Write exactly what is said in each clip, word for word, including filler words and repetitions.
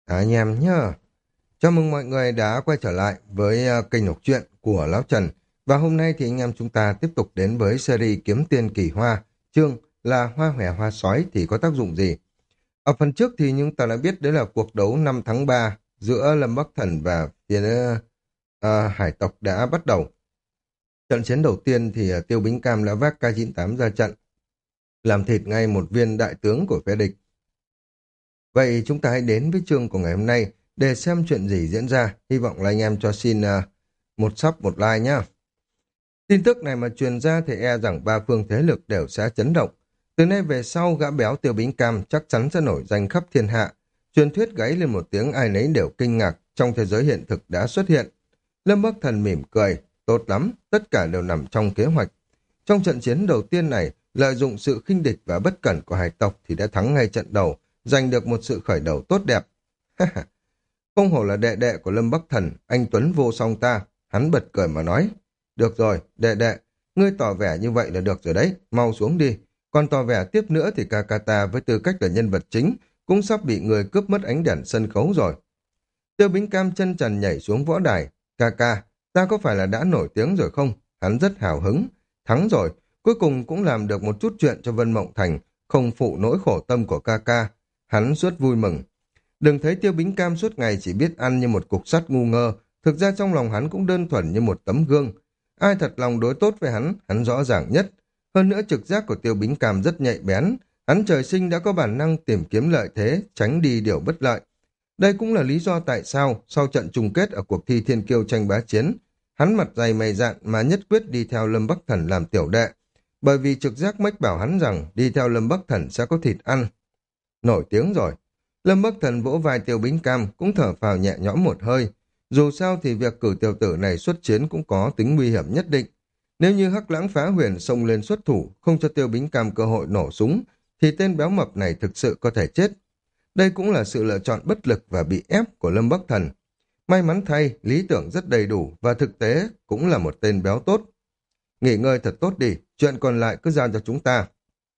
À, anh em nhá. Chào mừng mọi người đã quay trở lại với ờ, kênh đọc truyện của Lão Trần. Và hôm nay thì anh em chúng ta tiếp tục đến với series Kiếm Tiên Kỳ Hoa. Chương là Hoa Hòe Hoa Sói thì có tác dụng gì? Ở phần trước thì chúng ta đã biết đấy là cuộc đấu năm tháng ba giữa Lâm Bắc Thần và phía ờ, hải tộc đã bắt đầu. Trận chiến đầu tiên thì ờ, Tiêu Bính Cam đã vác ca chín tám ra trận, làm thịt ngay một viên đại tướng của phe địch. Vậy chúng ta hãy đến với chương của ngày hôm nay để xem chuyện gì diễn ra. Hy vọng là anh em cho xin uh, một sub một like nhá. Tin tức này mà truyền ra thì e rằng ba phương thế lực đều sẽ chấn động. Từ nay về sau gã béo Tiêu Bính Cam chắc chắn sẽ nổi danh khắp thiên hạ. Truyền thuyết gáy lên một tiếng ai nấy đều kinh ngạc, trong thế giới hiện thực đã xuất hiện. Lâm Bắc Thần mỉm cười, tốt lắm, tất cả đều nằm trong kế hoạch. Trong trận chiến đầu tiên này, lợi dụng sự khinh địch và bất cẩn của hải tộc thì đã thắng ngay trận đầu, giành được một sự khởi đầu tốt đẹp. Không hổ là đệ đệ của Lâm Bắc Thần, anh Tuấn vô song ta. Hắn bật cười mà nói, được rồi, đệ đệ, ngươi tỏ vẻ như vậy là được rồi đấy, mau xuống đi. Còn tỏ vẻ tiếp nữa thì ca ca ta với tư cách là nhân vật chính cũng sắp bị người cướp mất ánh đèn sân khấu rồi. Tiêu Bính Cam chân trần nhảy xuống võ đài. Ca ca, ta có phải là đã nổi tiếng rồi không? Hắn rất hào hứng. Thắng rồi, cuối cùng cũng làm được một chút chuyện cho Vân Mộng Thành, không phụ nỗi khổ tâm của ca ca. Hắn rất vui mừng. Đừng thấy Tiêu Bính Cam suốt ngày chỉ biết ăn như một cục sắt ngu ngơ, thực ra trong lòng hắn cũng đơn thuần như một tấm gương. Ai thật lòng đối tốt với hắn, hắn rõ ràng nhất. Hơn nữa trực giác của Tiêu Bính Cam rất nhạy bén, hắn trời sinh đã có bản năng tìm kiếm lợi thế, tránh đi điều bất lợi. Đây cũng là lý do tại sao, sau trận chung kết ở cuộc thi Thiên Kiêu tranh bá chiến, hắn mặt dày mày dạn mà nhất quyết đi theo Lâm Bắc Thần làm tiểu đệ, bởi vì trực giác mách bảo hắn rằng đi theo Lâm Bắc Thần sẽ có thịt ăn. Nổi tiếng rồi. Lâm Bắc Thần vỗ vai Tiêu Bính Cam cũng thở phào nhẹ nhõm một hơi. Dù sao thì việc cử tiểu tử này xuất chiến cũng có tính nguy hiểm nhất định. Nếu như Hắc Lãng Phá Huyền xông lên xuất thủ, không cho Tiêu Bính Cam cơ hội nổ súng, thì tên béo mập này thực sự có thể chết. Đây cũng là sự lựa chọn bất lực và bị ép của Lâm Bắc Thần. May mắn thay, lý tưởng rất đầy đủ và thực tế cũng là một tên béo tốt. Nghỉ ngơi thật tốt đi, chuyện còn lại cứ giao cho chúng ta.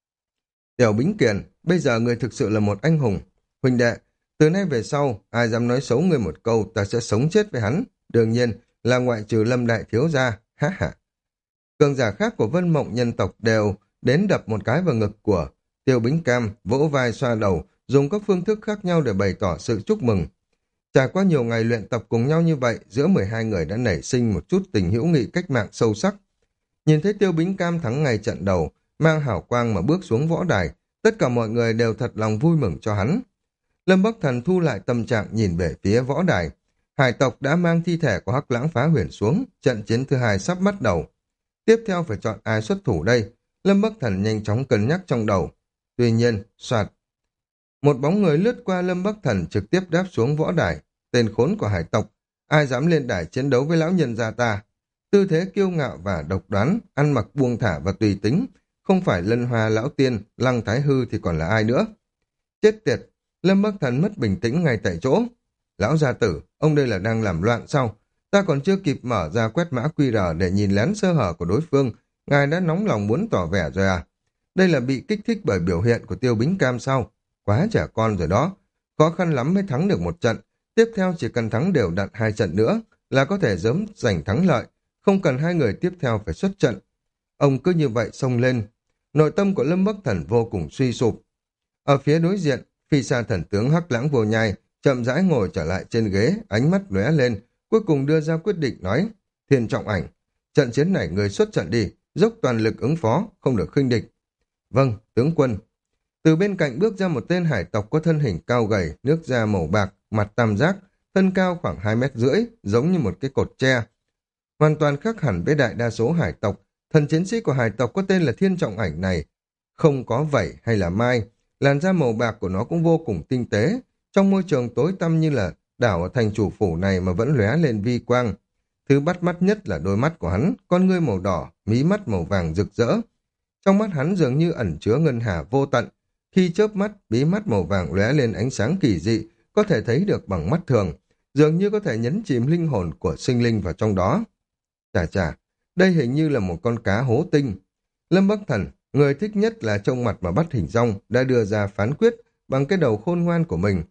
Tiểu Bính Kiền, bây giờ người thực sự là một anh hùng. Huynh đệ, từ nay về sau, ai dám nói xấu người một câu, ta sẽ sống chết với hắn. Đương nhiên là ngoại trừ Lâm Đại Thiếu gia, ha ha. Cường giả khác của Vân Mộng nhân tộc đều đến đập một cái vào ngực của Tiêu Bính Cam, vỗ vai xoa đầu, dùng các phương thức khác nhau để bày tỏ sự chúc mừng. Trải qua nhiều ngày luyện tập cùng nhau như vậy, giữa mười hai người đã nảy sinh một chút tình hữu nghị cách mạng sâu sắc. Nhìn thấy Tiêu Bính Cam thắng ngày trận đầu, mang hảo quang mà bước xuống võ đài, tất cả mọi người đều thật lòng vui mừng cho hắn. Lâm Bắc Thần thu lại tâm trạng nhìn về phía võ đài. Hải tộc đã mang thi thể của Hắc Lãng Phá Huyền xuống, trận chiến thứ hai sắp bắt đầu. Tiếp theo phải chọn ai xuất thủ đây? Lâm Bắc Thần nhanh chóng cân nhắc trong đầu. Tuy nhiên, soạt. Một bóng người lướt qua Lâm Bắc Thần trực tiếp đáp xuống võ đài. Tên khốn của hải tộc, ai dám lên đài chiến đấu với lão nhân gia ta? Tư thế kiêu ngạo và độc đoán, ăn mặc buông thả và tùy tính, không phải Lân Hoa lão tiên, Lăng Thái Hư thì còn là ai nữa? Chết tiệt, Lâm Bắc Thần mất bình tĩnh ngay tại chỗ. Lão gia tử, ông đây là đang làm loạn sao? Ta còn chưa kịp mở ra quét mã quy rờ để nhìn lén sơ hở của đối phương, ngài đã nóng lòng muốn tỏ vẻ rồi à? Đây là bị kích thích bởi biểu hiện của Tiêu Bính Cam sao? Quá trẻ con rồi đó. Khó khăn lắm mới thắng được một trận, tiếp theo chỉ cần thắng đều đặn hai trận nữa là có thể sớm giành thắng lợi, không cần hai người tiếp theo phải xuất trận. Ông cứ như vậy xông lên. Nội tâm của Lâm Bắc Thần vô cùng suy sụp. Ở phía đối diện, phi sa thần tướng Hắc Lãng Vô Nhai chậm rãi ngồi trở lại trên ghế, ánh mắt lóe lên, cuối cùng đưa ra quyết định nói: Thiên Trọng Ảnh, trận chiến này người xuất trận đi, dốc toàn lực ứng phó, không được khinh địch. Vâng, tướng quân. Từ bên cạnh bước ra một tên hải tộc có thân hình cao gầy, nước da màu bạc, mặt tam giác, thân cao khoảng hai mét rưỡi, giống như một cái cột tre. Hoàn toàn khác hẳn với đại đa số hải tộc. Thần chiến sĩ của hải tộc có tên là Thiên Trọng Ảnh này không có vảy hay là mai, làn da màu bạc của nó cũng vô cùng tinh tế. Trong môi trường tối tăm như là đảo ở thành chủ phủ này mà vẫn lóe lên vi quang. Thứ bắt mắt nhất là đôi mắt của hắn, con ngươi màu đỏ, mí mắt màu vàng rực rỡ. Trong mắt hắn dường như ẩn chứa ngân hà vô tận. Khi chớp mắt, bí mắt màu vàng lóe lên ánh sáng kỳ dị, có thể thấy được bằng mắt thường, dường như có thể nhấn chìm linh hồn của sinh linh vào trong đó. Chà chà, đây hình như là một con cá hố tinh. Lâm Bắc Thần, người thích nhất là trông mặt mà bắt hình rong, đã đưa ra phán quyết bằng cái đầu khôn ngoan của mình.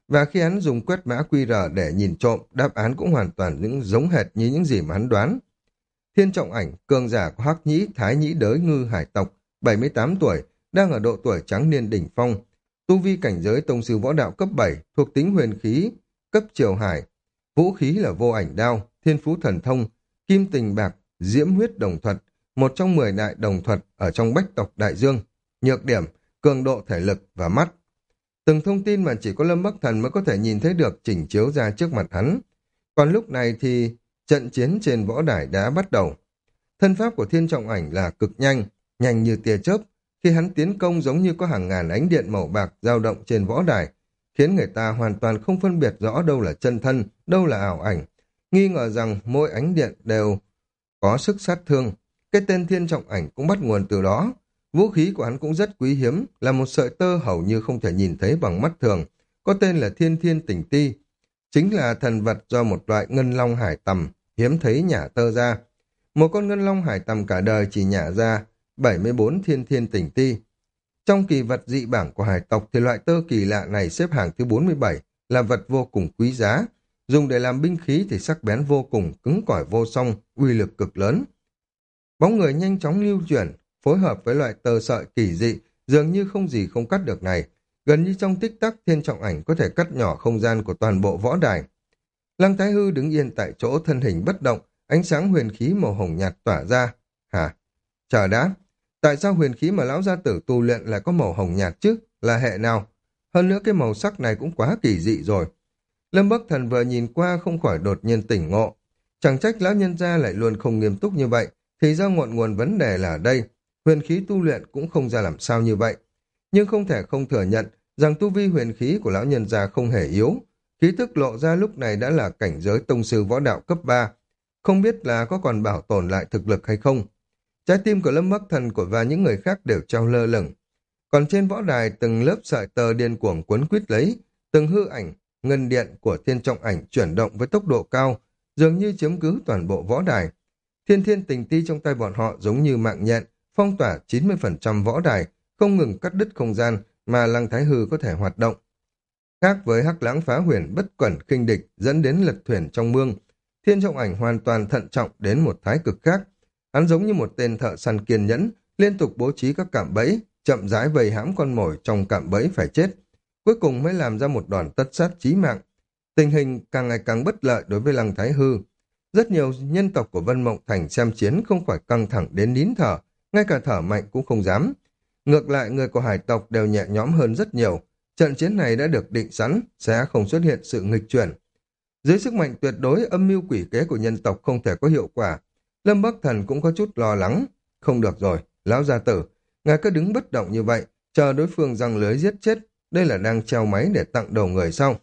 Và khi hắn dùng quét mã quy rờ để nhìn trộm, đáp án cũng hoàn toàn những giống hệt như những gì mà hắn đoán. Thiên Trọng Ảnh, cường giả của Hắc Nhĩ, Thái Nhĩ Đới Ngư Hải tộc, bảy mươi tám tuổi, đang ở độ tuổi trắng niên đỉnh phong. Tu vi cảnh giới tông sư võ đạo cấp bảy, thuộc tính huyền khí, cấp triều hải. Vũ khí là vô ảnh đao, thiên phú thần thông, kim tình bạc, diễm huyết đồng thuật, một trong mười đại đồng thuật ở trong bách tộc đại dương. Nhược điểm, cường độ thể lực và mắt. Từng thông tin mà chỉ có Lâm Bắc Thần mới có thể nhìn thấy được chỉnh chiếu ra trước mặt hắn. Còn lúc này thì trận chiến trên võ đài đã bắt đầu. Thân pháp của Thiên Trọng Ảnh là cực nhanh, nhanh như tia chớp. Khi hắn tiến công giống như có hàng ngàn ánh điện màu bạc dao động trên võ đài, khiến người ta hoàn toàn không phân biệt rõ đâu là chân thân, đâu là ảo ảnh. Nghi ngờ rằng mỗi ánh điện đều có sức sát thương. Cái tên Thiên Trọng Ảnh cũng bắt nguồn từ đó. Vũ khí của hắn cũng rất quý hiếm, là một sợi tơ hầu như không thể nhìn thấy bằng mắt thường, có tên là Thiên Thiên Tỉnh Ti. Chính là thần vật do một loại ngân long hải tầm, hiếm thấy nhả tơ ra. Một con ngân long hải tầm cả đời chỉ nhả ra bảy mươi bốn Thiên Thiên Tỉnh Ti. Trong kỳ vật dị bảng của hải tộc thì loại tơ kỳ lạ này xếp hạng thứ bốn mươi bảy, là vật vô cùng quý giá. Dùng để làm binh khí thì sắc bén vô cùng, cứng cỏi vô song, uy lực cực lớn. Bóng người nhanh chóng lưu chuyển, phối hợp với loại tơ sợi kỳ dị, dường như không gì không cắt được này. Gần như trong tích tắc, Thiên Trọng Ảnh có thể cắt nhỏ không gian của toàn bộ võ đài. Lăng Thái Hư đứng yên tại chỗ, thân hình bất động, ánh sáng huyền khí màu hồng nhạt tỏa ra. Hả? Chờ đã. Tại sao huyền khí mà lão gia tử tu luyện lại có màu hồng nhạt chứ? Là hệ nào? Hơn nữa cái màu sắc này cũng quá kỳ dị rồi. Lâm Bắc Thần vừa nhìn qua không khỏi đột nhiên tỉnh ngộ. Chẳng trách lão nhân gia lại luôn không nghiêm túc như vậy, thì ra ngọn nguồn vấn đề là ở đây. Huyền khí tu luyện cũng không ra làm sao như vậy. Nhưng không thể không thừa nhận rằng tu vi huyền khí của lão nhân gia không hề yếu. Khí tức lộ ra lúc này đã là cảnh giới tông sư võ đạo cấp ba. Không biết là có còn bảo tồn lại thực lực hay không. Trái tim của Lâm Bắc Thần của và những người khác đều treo lơ lửng. Còn trên võ đài từng lớp sợi tơ điên cuồng quấn quýt lấy, từng hư ảnh, ngân điện của Thiên Trọng Ảnh chuyển động với tốc độ cao, dường như chiếm cứ toàn bộ võ đài. Thiên Thiên Tình Ti trong tay bọn họ giống như mạng nhện, phong tỏa chín mươi phần trăm võ đài, không ngừng cắt đứt không gian mà Lăng Thái Hư có thể hoạt động. Khác với Hắc Lãng Phá Huyền bất cẩn khinh địch dẫn đến lật thuyền trong mương, Thiên Trọng Ảnh hoàn toàn thận trọng đến một thái cực khác. Hắn giống như một tên thợ săn kiên nhẫn, liên tục bố trí các cạm bẫy, chậm rãi vây hãm con mồi trong cạm bẫy phải chết. Cuối cùng mới làm ra một đòn tất sát chí mạng. Tình hình càng ngày càng bất lợi đối với Lăng Thái Hư. Rất nhiều nhân tộc của Vân Mộng Thành xem chiến không khỏi căng thẳng đến nín thở, ngay cả thở mạnh cũng không dám. Ngược lại, người của hải tộc đều nhẹ nhõm hơn rất nhiều. Trận chiến này đã được định sẵn, sẽ không xuất hiện sự nghịch chuyển. Dưới sức mạnh tuyệt đối, âm mưu quỷ kế của nhân tộc không thể có hiệu quả. Lâm Bắc Thần cũng có chút lo lắng. Không được rồi, lão gia tử, ngài cứ đứng bất động như vậy, chờ đối phương giăng lưới giết chết, đây là đang treo máy để tặng đầu người sau.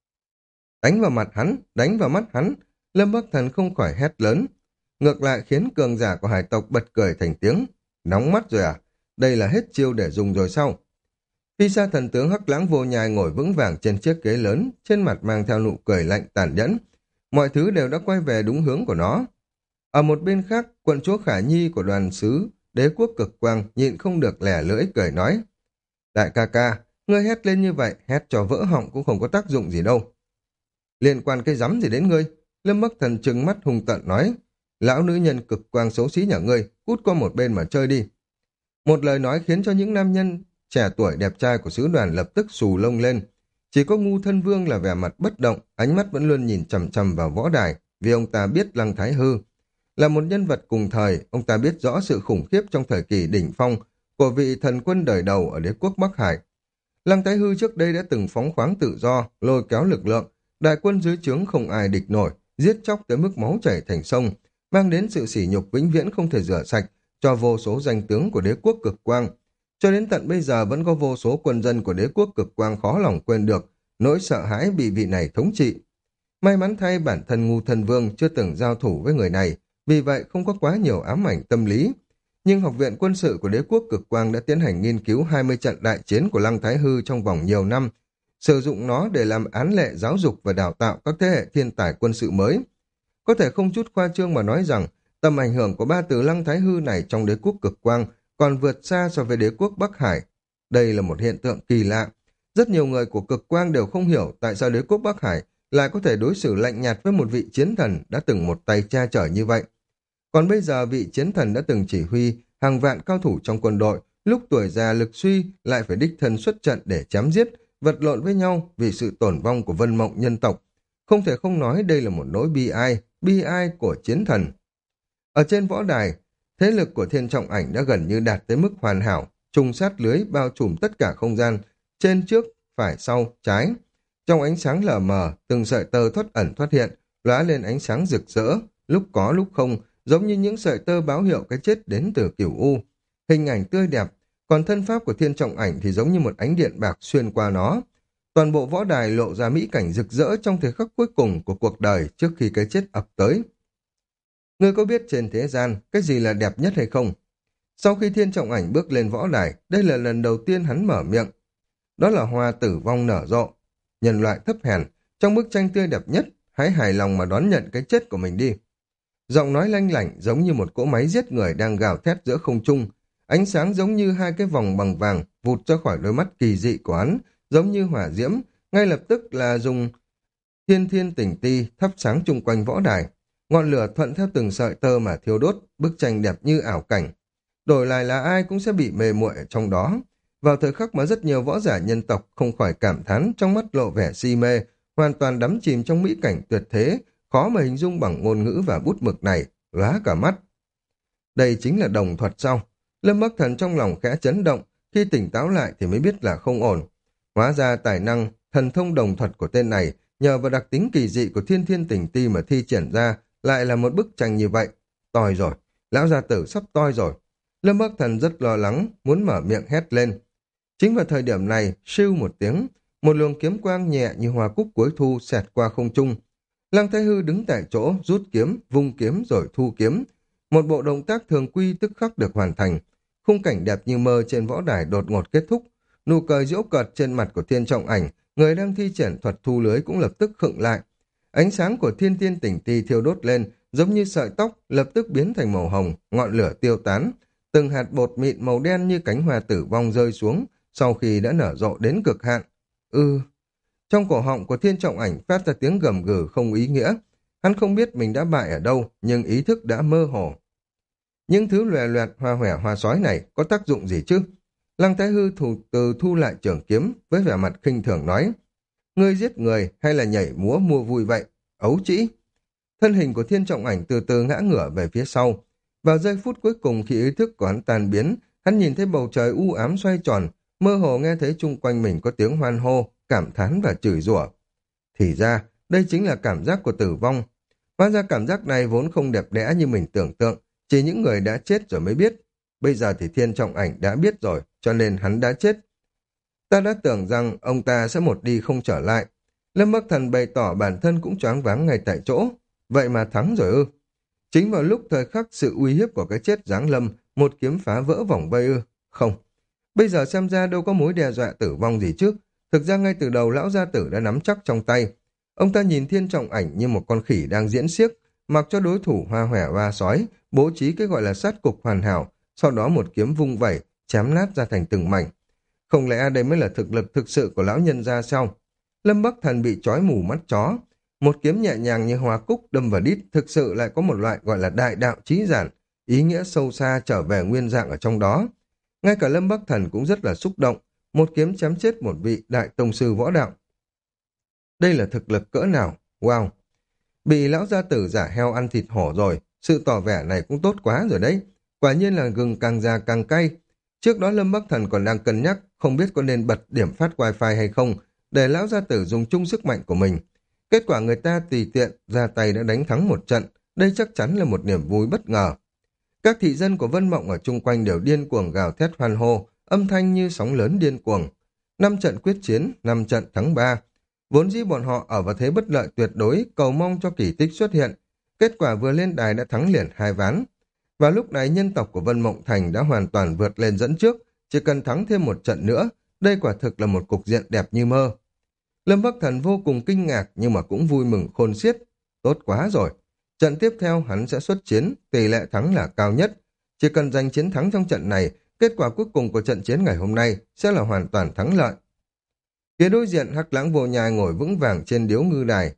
Đánh vào mặt hắn, đánh vào mắt hắn, Lâm Bắc Thần không khỏi hét lớn. Ngược lại khiến cường giả của hải tộc bật cười thành tiếng. Nóng mắt rồi à? Đây là hết chiêu để dùng rồi sao? Phi sa thần tướng Hắc Lãng Vô Nhai ngồi vững vàng trên chiếc ghế lớn, trên mặt mang theo nụ cười lạnh tàn nhẫn. Mọi thứ đều đã quay về đúng hướng của nó. Ở một bên khác, quận chúa Khả Nhi của đoàn sứ đế quốc cực quang nhịn không được lẻ lưỡi cười nói. Đại ca ca, ngươi hét lên như vậy, hét cho vỡ họng cũng không có tác dụng gì đâu. Liên quan cái rắm gì đến ngươi? Lâm Bắc Thần trừng mắt hung tợn nói. Lão nữ nhân cực quang xấu xí nhà ngươi, cút qua một bên mà chơi đi. Một lời nói khiến cho những nam nhân trẻ tuổi đẹp trai của sứ đoàn lập tức xù lông lên. Chỉ có Ngu Thân Vương là vẻ mặt bất động, ánh mắt vẫn luôn nhìn chằm chằm vào võ đài, vì ông ta biết Lăng Thái Hư. Là một nhân vật cùng thời, ông ta biết rõ sự khủng khiếp trong thời kỳ đỉnh phong của vị thần quân đời đầu ở đế quốc Bắc Hải. Lăng Thái Hư trước đây đã từng phóng khoáng tự do, lôi kéo lực lượng, đại quân dưới trướng không ai địch nổi, giết chóc tới mức máu chảy thành sông, mang đến sự sỉ nhục vĩnh viễn không thể rửa sạch cho vô số danh tướng của đế quốc cực quang. Cho đến tận bây giờ vẫn có vô số quân dân của đế quốc cực quang khó lòng quên được nỗi sợ hãi bị vị này thống trị. May mắn thay bản thân Ngu Thân Vương chưa từng giao thủ với người này, vì vậy không có quá nhiều ám ảnh tâm lý. Nhưng Học viện Quân sự của đế quốc cực quang đã tiến hành nghiên cứu hai mươi trận đại chiến của Lăng Thái Hư trong vòng nhiều năm, sử dụng nó để làm án lệ giáo dục và đào tạo các thế hệ thiên tài quân sự mới. Có thể không chút khoa trương mà nói rằng tầm ảnh hưởng của ba từ Lăng Thái Hư này trong đế quốc cực quang còn vượt xa so với đế quốc Bắc Hải. Đây là một hiện tượng kỳ lạ. Rất nhiều người của cực quang đều không hiểu tại sao đế quốc Bắc Hải lại có thể đối xử lạnh nhạt với một vị chiến thần đã từng một tay che chở như vậy. Còn bây giờ vị chiến thần đã từng chỉ huy hàng vạn cao thủ trong quân đội, lúc tuổi già lực suy lại phải đích thân xuất trận để chém giết, vật lộn với nhau vì sự tổn vong của vân mộng nhân tộc. Không thể không nói đây là một nỗi bi ai, bi ai của chiến thần. Ở trên võ đài, thế lực của Thiên Trọng Ảnh đã gần như đạt tới mức hoàn hảo, trùng sát lưới bao trùm tất cả không gian, trên trước, phải sau, trái. Trong ánh sáng lờ mờ, từng sợi tơ thoát ẩn thoát hiện, lóe lên ánh sáng rực rỡ, lúc có lúc không, giống như những sợi tơ báo hiệu cái chết đến từ cửu u. Hình ảnh tươi đẹp, còn thân pháp của Thiên Trọng Ảnh thì giống như một ánh điện bạc xuyên qua nó. Toàn bộ võ đài lộ ra mỹ cảnh rực rỡ trong thời khắc cuối cùng của cuộc đời trước khi cái chết ập tới. Ngươi có biết trên thế gian cái gì là đẹp nhất hay không? Sau khi Thiên Trọng Ảnh bước lên võ đài, đây là lần đầu tiên hắn mở miệng. Đó là hoa tử vong nở rộ. Nhân loại thấp hèn, trong bức tranh tươi đẹp nhất, hãy hài lòng mà đón nhận cái chết của mình đi. Giọng nói lanh lảnh giống như một cỗ máy giết người đang gào thét giữa không trung. Ánh sáng giống như hai cái vòng bằng vàng vụt ra khỏi đôi mắt kỳ dị của hắn, giống như hỏa diễm, ngay lập tức là dùng thiên thiên tỉnh ti thắp sáng chung quanh võ đài. Ngọn lửa thuận theo từng sợi tơ mà thiêu đốt, bức tranh đẹp như ảo cảnh. Đổi lại là ai cũng sẽ bị mê muội ở trong đó. Vào thời khắc mà rất nhiều võ giả nhân tộc không khỏi cảm thán, trong mắt lộ vẻ si mê, hoàn toàn đắm chìm trong mỹ cảnh tuyệt thế, khó mà hình dung bằng ngôn ngữ và bút mực này, lóa cả mắt. Đây chính là đồng thuật sao? Lâm Bắc Thần trong lòng khẽ chấn động, khi tỉnh táo lại thì mới biết là không ổn. Hóa ra tài năng, thần thông đồng thuật của tên này, nhờ vào đặc tính kỳ dị của thiên thiên tỉnh ti mà thi triển ra, lại là một bức tranh như vậy. Toi rồi, lão gia tử sắp toi rồi. Lâm Bắc Thần rất lo lắng, muốn mở miệng hét lên. Chính vào thời điểm này, siêu một tiếng, một luồng kiếm quang nhẹ như hoa cúc cuối thu xẹt qua không trung. Lăng Thái Hư đứng tại chỗ, rút kiếm, vung kiếm rồi thu kiếm. Một bộ động tác thường quy tức khắc được hoàn thành. Khung cảnh đẹp như mơ trên võ đài đột ngột kết thúc. Nụ cười giễu cợt trên mặt của Thiên Trọng Ảnh, người đang thi triển thuật thu lưới cũng lập tức khựng lại. Ánh sáng của thiên thiên tỉnh ti thiêu đốt lên, giống như sợi tóc, lập tức biến thành màu hồng, ngọn lửa tiêu tán. Từng hạt bột mịn màu đen như cánh hoa tử vong rơi xuống, sau khi đã nở rộ đến cực hạn. Ừ, trong cổ họng của Thiên Trọng Ảnh phát ra tiếng gầm gừ không ý nghĩa. Hắn không biết mình đã bại ở đâu, nhưng ý thức đã mơ hồ. Những thứ lòe loẹt hoa hòe hoa sói này có tác dụng gì chứ? Lăng Thái Hư thủ từ thu lại trường kiếm với vẻ mặt khinh thường nói. Ngươi giết người hay là nhảy múa mua vui vậy? Ấu trĩ. Thân hình của Thiên Trọng Ảnh từ từ ngã ngửa về phía sau. Vào giây phút cuối cùng khi ý thức của hắn tan biến, hắn nhìn thấy bầu trời u ám xoay tròn, mơ hồ nghe thấy chung quanh mình có tiếng hoan hô, cảm thán và chửi rủa. Thì ra, đây chính là cảm giác của tử vong. Hóa ra cảm giác này vốn không đẹp đẽ như mình tưởng tượng, chỉ những người đã chết rồi mới biết. Bây giờ thì Thiên Trọng Ảnh đã biết rồi, cho nên hắn đã chết. Ta đã tưởng rằng ông ta sẽ một đi không trở lại. Lâm Bắc Thần bày tỏ bản thân cũng choáng váng ngay tại chỗ. Vậy mà thắng rồi ư? Chính vào lúc thời khắc sự uy hiếp của cái chết giáng lâm, một kiếm phá vỡ vòng vây ư? Không. Bây giờ xem ra đâu có mối đe dọa tử vong gì chứ. Thực ra ngay từ đầu lão gia tử đã nắm chắc trong tay. Ông ta nhìn Thiên Trọng Ảnh như một con khỉ đang diễn xiếc, mặc cho đối thủ hoa hòe hoa sói, bố trí cái gọi là sát cục hoàn hảo, sau đó một kiếm vung vẩy, chém nát ra thành từng mảnh. Không lẽ đây mới là thực lực thực sự của lão nhân gia sao? Lâm Bắc Thần bị trói mù mắt chó. Một kiếm nhẹ nhàng như hoa cúc đâm vào đít thực sự lại có một loại gọi là đại đạo trí giản, ý nghĩa sâu xa trở về nguyên dạng ở trong đó. Ngay cả Lâm Bắc Thần cũng rất là xúc động, một kiếm chém chết một vị đại tông sư võ đạo. Đây là thực lực cỡ nào? Wow! Bị lão gia tử giả heo ăn thịt hổ rồi, sự tỏ vẻ này cũng tốt quá rồi đấy. Quả nhiên là gừng càng già càng cay. Trước đó Lâm Bắc Thần còn đang cân nhắc không biết có nên bật điểm phát wifi hay không để lão gia tử dùng chung sức mạnh của mình. Kết quả người ta tùy tiện ra tay đã đánh thắng một trận, đây chắc chắn là một niềm vui bất ngờ. Các thị dân của Vân Mộng ở chung quanh đều điên cuồng gào thét hoan hô, âm thanh như sóng lớn điên cuồng. Năm trận quyết chiến, năm trận thắng ba. Vốn dĩ bọn họ ở vào thế bất lợi tuyệt đối, cầu mong cho kỳ tích xuất hiện. Kết quả vừa lên đài đã thắng liền hai ván. Và lúc này nhân tộc của Vân Mộng Thành đã hoàn toàn vượt lên dẫn trước, chỉ cần thắng thêm một trận nữa, đây quả thực là một cục diện đẹp như mơ. Lâm Bắc Thần vô cùng kinh ngạc nhưng mà cũng vui mừng khôn xiết. Tốt quá rồi. Trận tiếp theo hắn sẽ xuất chiến, tỷ lệ thắng là cao nhất. Chỉ cần giành chiến thắng trong trận này, kết quả cuối cùng của trận chiến ngày hôm nay sẽ là hoàn toàn thắng lợi. Phía đối diện Hắc Lãng Vô Nhai ngồi vững vàng trên điếu ngư đài.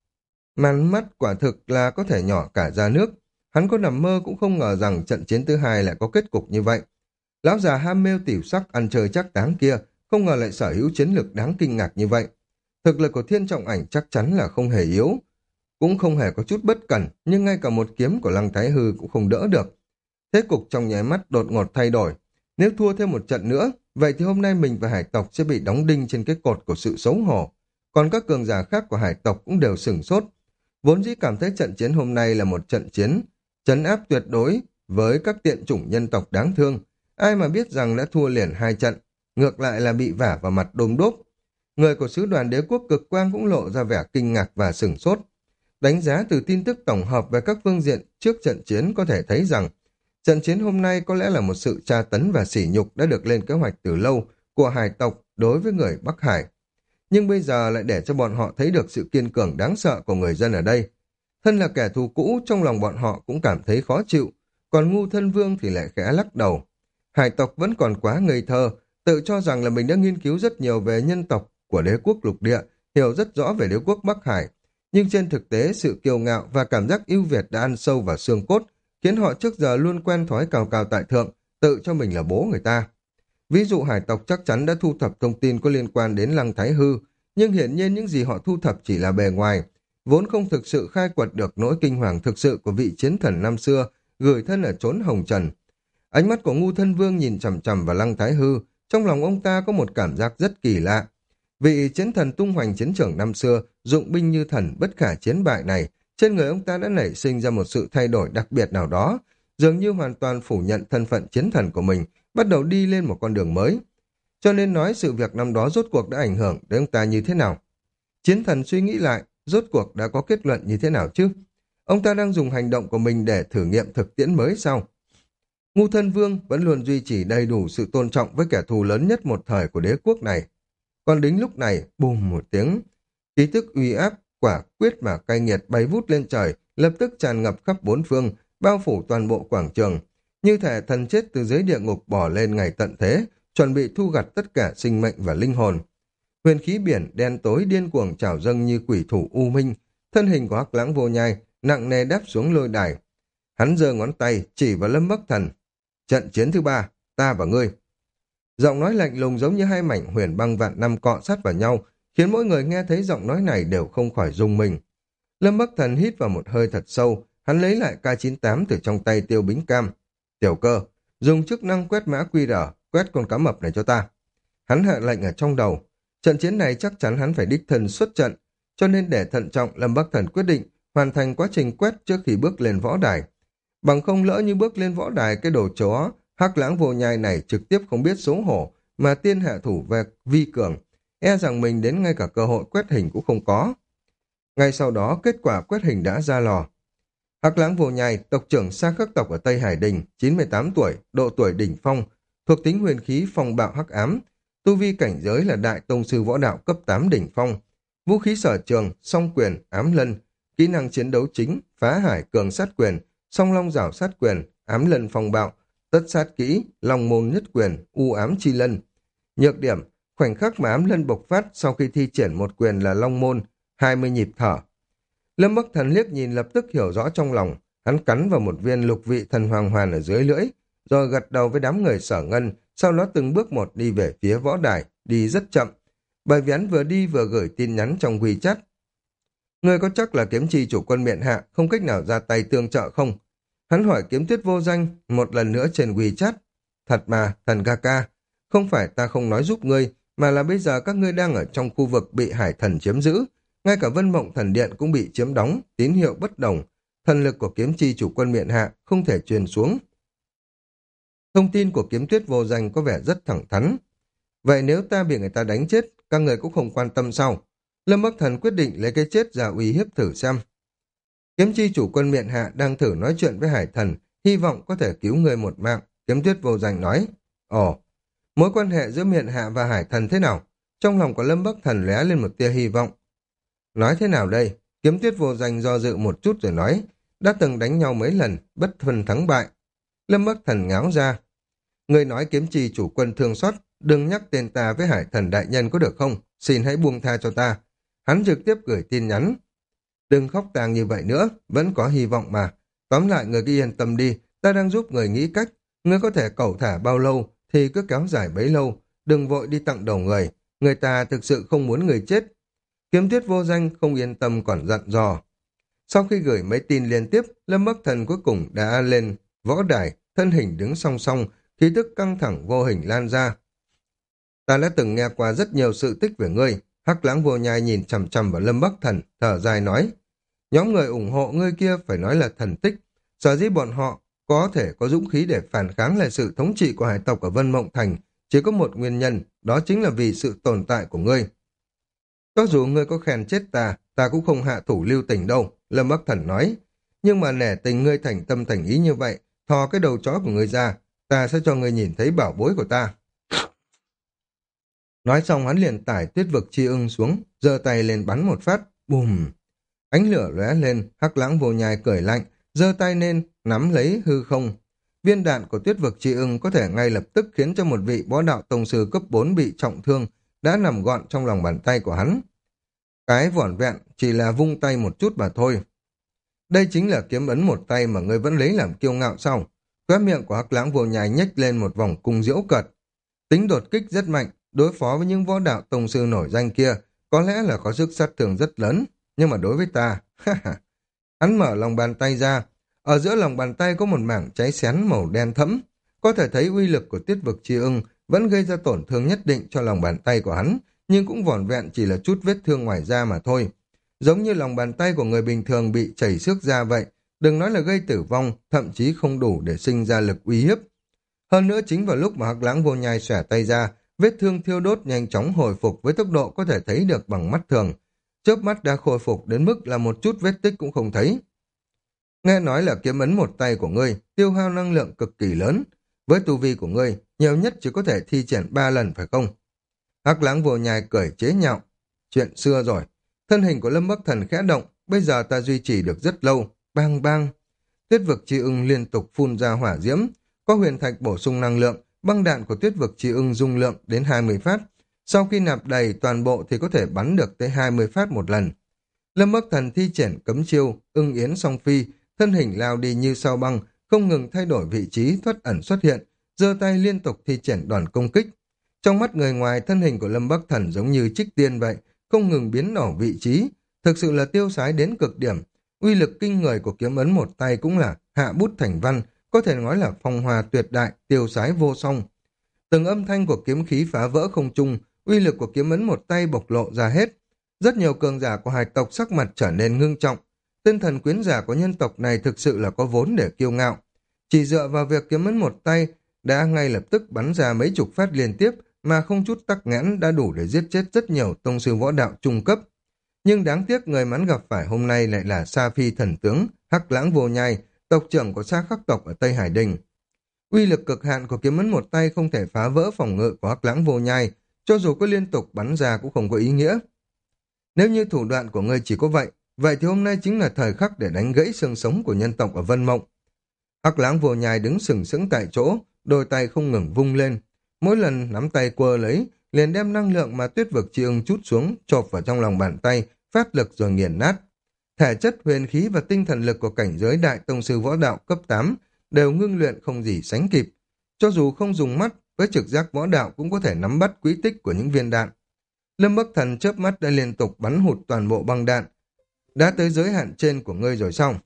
Màn mắt quả thực là có thể nhỏ cả ra nước. Hắn có nằm mơ cũng không ngờ rằng trận chiến thứ hai lại có kết cục như vậy. Lão già ham mêu tỉu sắc ăn chơi chắc táng kia không ngờ lại sở hữu chiến lược đáng kinh ngạc như vậy. Thực lực của Thiên Trọng Ảnh chắc chắn là không hề yếu, cũng không hề có chút bất cẩn, nhưng ngay cả một kiếm của Lăng Thái Hư cũng không đỡ được. Thế cục trong nháy mắt đột ngột thay đổi. Nếu thua thêm một trận nữa, vậy thì hôm nay mình và hải tộc sẽ bị đóng đinh trên cái cột của sự xấu hổ. Còn các cường giả khác của hải tộc cũng đều sửng sốt. Vốn dĩ cảm thấy trận chiến hôm nay là một trận chiến trấn áp tuyệt đối với các tiện chủng nhân tộc đáng thương. Ai mà biết rằng đã thua liền hai trận, ngược lại là bị vả vào mặt đôm đốp. Người của sứ đoàn đế quốc cực quang cũng lộ ra vẻ kinh ngạc và sửng sốt. Đánh giá từ tin tức tổng hợp về các phương diện trước trận chiến có thể thấy rằng trận chiến hôm nay có lẽ là một sự tra tấn và sỉ nhục đã được lên kế hoạch từ lâu của hải tộc đối với người Bắc Hải. Nhưng bây giờ lại để cho bọn họ thấy được sự kiên cường đáng sợ của người dân ở đây. Thân là kẻ thù cũ, trong lòng bọn họ cũng cảm thấy khó chịu, còn Ngu Thân Vương thì lại khẽ lắc đầu. Hải tộc vẫn còn quá ngây thơ, tự cho rằng là mình đã nghiên cứu rất nhiều về nhân tộc của đế quốc lục địa, hiểu rất rõ về đế quốc Bắc Hải. Nhưng trên thực tế, sự kiêu ngạo và cảm giác ưu việt đã ăn sâu vào xương cốt, khiến họ trước giờ luôn quen thói cao cao tại thượng, tự cho mình là bố người ta. Ví dụ hải tộc chắc chắn đã thu thập thông tin có liên quan đến Lăng Thái Hư, nhưng hiển nhiên những gì họ thu thập chỉ là bề ngoài, vốn không thực sự khai quật được nỗi kinh hoàng thực sự của vị chiến thần năm xưa, gửi thân ở chốn hồng trần. Ánh mắt của Ngu Thân Vương nhìn chằm chằm vào Lăng Thái Hư, trong lòng ông ta có một cảm giác rất kỳ lạ. Vị chiến thần tung hoành chiến trường năm xưa, dụng binh như thần bất khả chiến bại này, trên người ông ta đã nảy sinh ra một sự thay đổi đặc biệt nào đó, dường như hoàn toàn phủ nhận thân phận chiến thần của mình, bắt đầu đi lên một con đường mới. Cho nên nói sự việc năm đó rốt cuộc đã ảnh hưởng đến ông ta như thế nào? Chiến thần suy nghĩ lại, rốt cuộc đã có kết luận như thế nào chứ? Ông ta đang dùng hành động của mình để thử nghiệm thực tiễn mới sao? Ngu Thân Vương vẫn luôn duy trì đầy đủ sự tôn trọng với kẻ thù lớn nhất một thời của đế quốc này. Còn đến lúc này, bùm một tiếng, khí tức uy áp, quả quyết mà cay nghiệt bay vút lên trời, lập tức tràn ngập khắp bốn phương, bao phủ toàn bộ quảng trường. Như thể thần chết từ dưới địa ngục bỏ lên ngày tận thế, chuẩn bị thu gặt tất cả sinh mệnh và linh hồn. Huyền khí biển đen tối điên cuồng trào dâng như quỷ thủ u minh, thân hình của Hắc Lãng Vô Nhai nặng nề đáp xuống lôi đài. Hắn giơ ngón tay chỉ vào Lâm Bắc Thần. Trận chiến thứ ba, ta và ngươi. Giọng nói lạnh lùng giống như hai mảnh huyền băng vạn năm cọ sát vào nhau, khiến mỗi người nghe thấy giọng nói này đều không khỏi rung mình. Lâm Bắc Thần hít vào một hơi thật sâu, hắn lấy lại K chín tám từ trong tay Tiêu Bính Cam. Tiểu Cơ, dùng chức năng quét mã quy rờ, quét con cá mập này cho ta. Hắn hạ lệnh ở trong đầu. Trận chiến này chắc chắn hắn phải đích thân xuất trận, cho nên để thận trọng, Lâm Bắc Thần quyết định hoàn thành quá trình quét trước khi bước lên võ đài. Bằng không lỡ như bước lên võ đài, cái đồ chó Hắc Lãng Vô Nhai này trực tiếp không biết xấu hổ mà tiên hạ thủ về vi cường, e rằng mình đến ngay cả cơ hội quét hình cũng không có. Ngay sau đó, kết quả quét hình đã ra lò. Hắc Lãng Vô Nhai, tộc trưởng Sa Khắc tộc ở Tây Hải Đình, chín mươi tám tuổi, độ tuổi đỉnh phong, thuộc tính huyền khí phong bạo hắc ám, tu vi cảnh giới là đại tông sư võ đạo cấp tám đỉnh phong, vũ khí sở trường, song quyền, ám lân, kỹ năng chiến đấu chính, phá hải cường sát quyền, song long rảo sát quyền, ám lân phong bạo, tất sát kỹ, long môn nhất quyền, u ám chi lân. Nhược điểm, khoảnh khắc mà ám lân bộc phát sau khi thi triển một quyền là long môn, hai mươi nhịp thở. Lâm Bắc Thần liếc nhìn lập tức hiểu rõ trong lòng, hắn cắn vào một viên lục vị thần hoàng hoàn ở dưới lưỡi, rồi gật đầu với đám người Sở Ngân, sau đó từng bước một đi về phía võ đài, đi rất chậm, bởi vì hắn vừa đi vừa gửi tin nhắn trong WeChat. Người có chắc là kiếm chi chủ quân miện hạ, không cách nào ra tay tương trợ không? Hắn hỏi Kiếm Tuyết Vô Danh một lần nữa trên WeChat. Thật mà, thần ca ca, không phải ta không nói giúp ngươi, mà là bây giờ các ngươi đang ở trong khu vực bị hải thần chiếm giữ. Ngay cả Vân Mộng Thần Điện cũng bị chiếm đóng, tín hiệu bất đồng. Thần lực của kiếm chi chủ quân miện hạ không thể truyền xuống. Thông tin của Kiếm Tuyết Vô Danh có vẻ rất thẳng thắn. Vậy nếu ta bị người ta đánh chết, các người cũng không quan tâm sao? Lâm Bắc Thần quyết định lấy cái chết ra uy hiếp thử xem. Kiếm chi chủ quân miện hạ đang thử nói chuyện với hải thần, hy vọng có thể cứu người một mạng. Kiếm Tuyết Vô Danh nói. Ồ, mối quan hệ giữa miện hạ và hải thần thế nào? Trong lòng của Lâm Bắc Thần lóe lên một tia hy vọng. Nói thế nào đây? Kiếm Tuyết Vô Danh do dự một chút rồi nói. Đã từng đánh nhau mấy lần, bất phân thắng bại. Lâm Bắc Thần ngáo ra. Người nói kiếm chi chủ quân thương xót, đừng nhắc tên ta với hải thần đại nhân có được không? xin hãy buông tha cho ta. Hắn trực tiếp gửi tin nhắn. Đừng khóc tang như vậy nữa, vẫn có hy vọng mà. Tóm lại người cứ yên tâm đi, ta đang giúp người nghĩ cách. Ngươi có thể cẩu thả bao lâu thì cứ kéo dài bấy lâu, đừng vội đi tặng đầu người. Người ta thực sự không muốn người chết. Kiếm Tuyết vô danh không yên tâm còn dặn dò. Sau khi gửi mấy tin liên tiếp, Lâm Bắc Thần cuối cùng đã lên võ đài, thân hình đứng song song, khí tức căng thẳng vô hình lan ra. Ta đã từng nghe qua rất nhiều sự tích về ngươi. Hắc Lãng Vô Nhai nhìn chằm chằm vào Lâm Bắc Thần, thở dài nói. Nhóm người ủng hộ ngươi kia phải nói là thần tích. Sở dĩ bọn họ có thể có dũng khí để phản kháng lại sự thống trị của hải tộc ở Vân Mộng Thành, chỉ có một nguyên nhân, đó chính là vì sự tồn tại của ngươi. Cho dù ngươi có khen chết ta, ta cũng không hạ thủ lưu tình đâu, Lâm Bắc Thần nói. Nhưng mà nể tình ngươi thành tâm thành ý như vậy, thò cái đầu chó của ngươi ra, ta sẽ cho ngươi nhìn thấy bảo bối của ta. Nói xong hắn liền tải tuyết vực chi ưng xuống, giơ tay lên bắn một phát, bùm. Ánh lửa lóe lên, Hắc Lãng Vô Nhai cười lạnh, giơ tay lên, nắm lấy hư không. Viên đạn của tuyết vực chi ưng có thể ngay lập tức khiến cho một vị võ đạo tông sư cấp bốn bị trọng thương, đã nằm gọn trong lòng bàn tay của hắn. Cái vỏn vẹn chỉ là vung tay một chút mà thôi. Đây chính là kiếm ấn một tay mà ngươi vẫn lấy làm kiêu ngạo sao? Khóe miệng của Hắc Lãng Vô Nhai nhếch lên một vòng cung diễu cợt. Tính đột kích rất mạnh, đối phó với những võ đạo tông sư nổi danh kia, có lẽ là có sức sát thương rất lớn, nhưng mà đối với ta, hắn mở lòng bàn tay ra, ở giữa lòng bàn tay có một mảng cháy xém màu đen thẫm, có thể thấy uy lực của tuyết vực chi ưng vẫn gây ra tổn thương nhất định cho lòng bàn tay của hắn, nhưng cũng vỏn vẹn chỉ là chút vết thương ngoài da mà thôi. Giống như lòng bàn tay của người bình thường bị chảy xước da vậy, đừng nói là gây tử vong, thậm chí không đủ để sinh ra lực uy hiếp. Hơn nữa chính vào lúc mà Hắc Lãng Vô Nhai xòe tay ra, vết thương thiêu đốt nhanh chóng hồi phục với tốc độ có thể thấy được bằng mắt thường. Chớp mắt đã khôi phục đến mức là một chút vết tích cũng không thấy. Nghe nói là kiếm ấn một tay của ngươi, tiêu hao năng lượng cực kỳ lớn. Với tu vi của ngươi, nhiều nhất chỉ có thể thi triển ba lần phải không? Hắc Lãng Vô Nhai cười chế nhạo. Chuyện xưa rồi. Thân hình của Lâm Bắc Thần khẽ động, bây giờ ta duy trì được rất lâu. Bang bang. Tuyết vực chi ưng liên tục phun ra hỏa diễm. Có huyền thạch bổ sung năng lượng, băng đạn của tuyết vực chi ưng dung lượng đến hai mươi phát. Sau khi nạp đầy toàn bộ thì có thể bắn được tới hai mươi phát một lần. Lâm Bắc Thần thi triển cấm chiêu, ưng yến song phi, thân hình lao đi như sao băng, không ngừng thay đổi vị trí thoát ẩn xuất hiện, giơ tay liên tục thi triển đòn công kích. Trong mắt người ngoài, thân hình của Lâm Bắc Thần giống như trích tiên vậy, không ngừng biến đổi vị trí, thực sự là tiêu sái đến cực điểm. Uy lực kinh người của kiếm ấn một tay cũng là hạ bút thành văn, có thể nói là phong hòa tuyệt đại, tiêu sái vô song. Từng âm thanh của kiếm khí phá vỡ không trung, uy lực của kiếm ấn một tay bộc lộ ra hết. Rất nhiều cường giả của hải tộc sắc mặt trở nên ngưng trọng. Tên thần quyến giả của nhân tộc này thực sự là có vốn để kiêu ngạo. Chỉ dựa vào việc kiếm ấn một tay đã ngay lập tức bắn ra mấy chục phát liên tiếp mà không chút tắc nghẽn đã đủ để giết chết rất nhiều tông sư võ đạo trung cấp. Nhưng đáng tiếc người mắn gặp phải hôm nay lại là Sa Phi thần tướng Hắc Lãng Vô Nhai, tộc trưởng của Sa Khắc tộc ở Tây Hải Đình. Uy lực cực hạn của kiếm ấn một tay không thể phá vỡ phòng ngự của Hắc Lãng Vô Nhai, cho dù có liên tục bắn ra cũng không có ý nghĩa. Nếu như thủ đoạn của ngươi chỉ có vậy, vậy thì hôm nay chính là thời khắc để đánh gãy xương sống của nhân tộc ở Vân Mộng. Hắc Lãng Vô Nhai đứng sừng sững tại chỗ, đôi tay không ngừng vung lên. Mỗi lần nắm tay quơ lấy, liền đem năng lượng mà tuyết vực chi ưng chút xuống, chộp vào trong lòng bàn tay, phát lực rồi nghiền nát. Thể chất, huyền khí và tinh thần lực của cảnh giới đại tông sư võ đạo cấp tám đều ngưng luyện không gì sánh kịp. Cho dù không dùng mắt, với trực giác võ đạo cũng có thể nắm bắt quỹ tích của những viên đạn. Lâm Bắc Thần chớp mắt đã liên tục bắn hụt toàn bộ băng đạn. Đã tới giới hạn trên của ngươi rồi xong.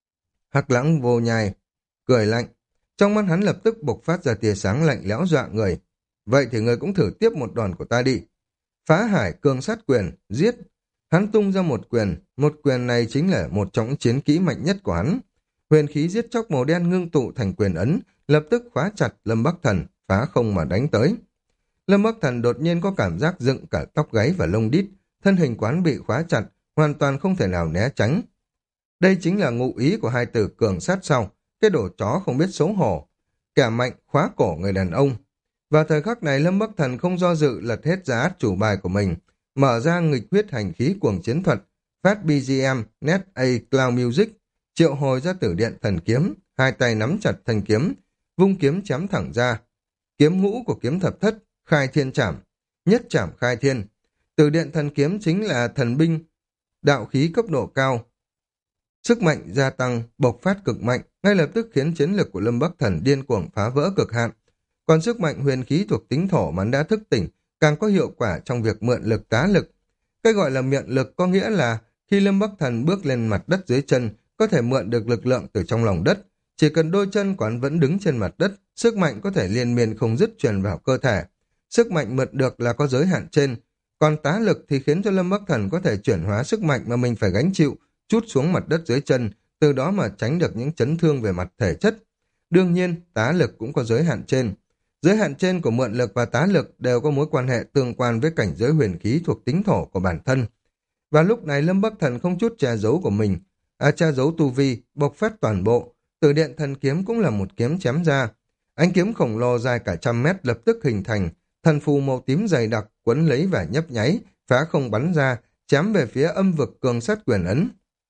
Hắc Lãng Vô Nhai cười lạnh. Trong mắt hắn lập tức bộc phát ra tia sáng lạnh lẽo dọa người. Vậy thì ngươi cũng thử tiếp một đòn của ta đi. Phá hải cương sát quyền, giết. Hắn tung ra một quyền, một quyền này chính là một trong những chiến kỹ mạnh nhất của hắn. Huyền khí giết chóc màu đen ngưng tụ thành quyền ấn, lập tức khóa chặt Lâm Bắc Thần, phá không mà đánh tới. Lâm Bắc Thần đột nhiên có cảm giác dựng cả tóc gáy và lông đít, thân hình quán bị khóa chặt, hoàn toàn không thể nào né tránh. Đây chính là ngụ ý của hai từ cường sát sau, cái đồ chó không biết xấu hổ. Kẻ mạnh khóa cổ người đàn ông. Vào thời khắc này Lâm Bắc Thần không do dự lật hết giá chủ bài của mình, mở ra nghịch huyết hành khí cuồng chiến thuật, phát bê giê em, Net A Cloud Music, triệu hồi ra tử điện thần kiếm, hai tay nắm chặt thanh kiếm, vung kiếm chém thẳng ra. Kiếm ngũ của kiếm thập thất, khai thiên chảm, nhất chảm khai thiên. Từ điện thần kiếm chính là thần binh, đạo khí cấp độ cao. Sức mạnh gia tăng, bộc phát cực mạnh, ngay lập tức khiến chiến lực của Lâm Bắc Thần điên cuồng phá vỡ cực hạn. Còn sức mạnh huyền khí thuộc tính thổ mà hắn đã thức tỉnh, càng có hiệu quả trong việc mượn lực tá lực. Cái gọi là mượn lực có nghĩa là khi Lâm Bắc Thần bước lên mặt đất dưới chân, có thể mượn được lực lượng từ trong lòng đất. Chỉ cần đôi chân của hắn vẫn đứng trên mặt đất, sức mạnh có thể liên miên không dứt truyền vào cơ thể. Sức mạnh mượn được là có giới hạn trên, còn tá lực thì khiến cho Lâm Bắc Thần có thể chuyển hóa sức mạnh mà mình phải gánh chịu, trút xuống mặt đất dưới chân, từ đó mà tránh được những chấn thương về mặt thể chất. Đương nhiên, tá lực cũng có giới hạn trên. Giới hạn trên của mượn lực và tá lực đều có mối quan hệ tương quan với cảnh giới huyền khí thuộc tính thổ của bản thân. Và lúc này Lâm Bắc Thần không chút che giấu của mình, à che giấu tu vi, bộc phát toàn bộ. Từ điện thần kiếm cũng là một kiếm chém ra. Ánh kiếm khổng lồ dài cả trăm mét lập tức hình thành, thần phù màu tím dày đặc quấn lấy và nhấp nháy, phá không bắn ra, chém về phía âm vực cường sát quyền ấn.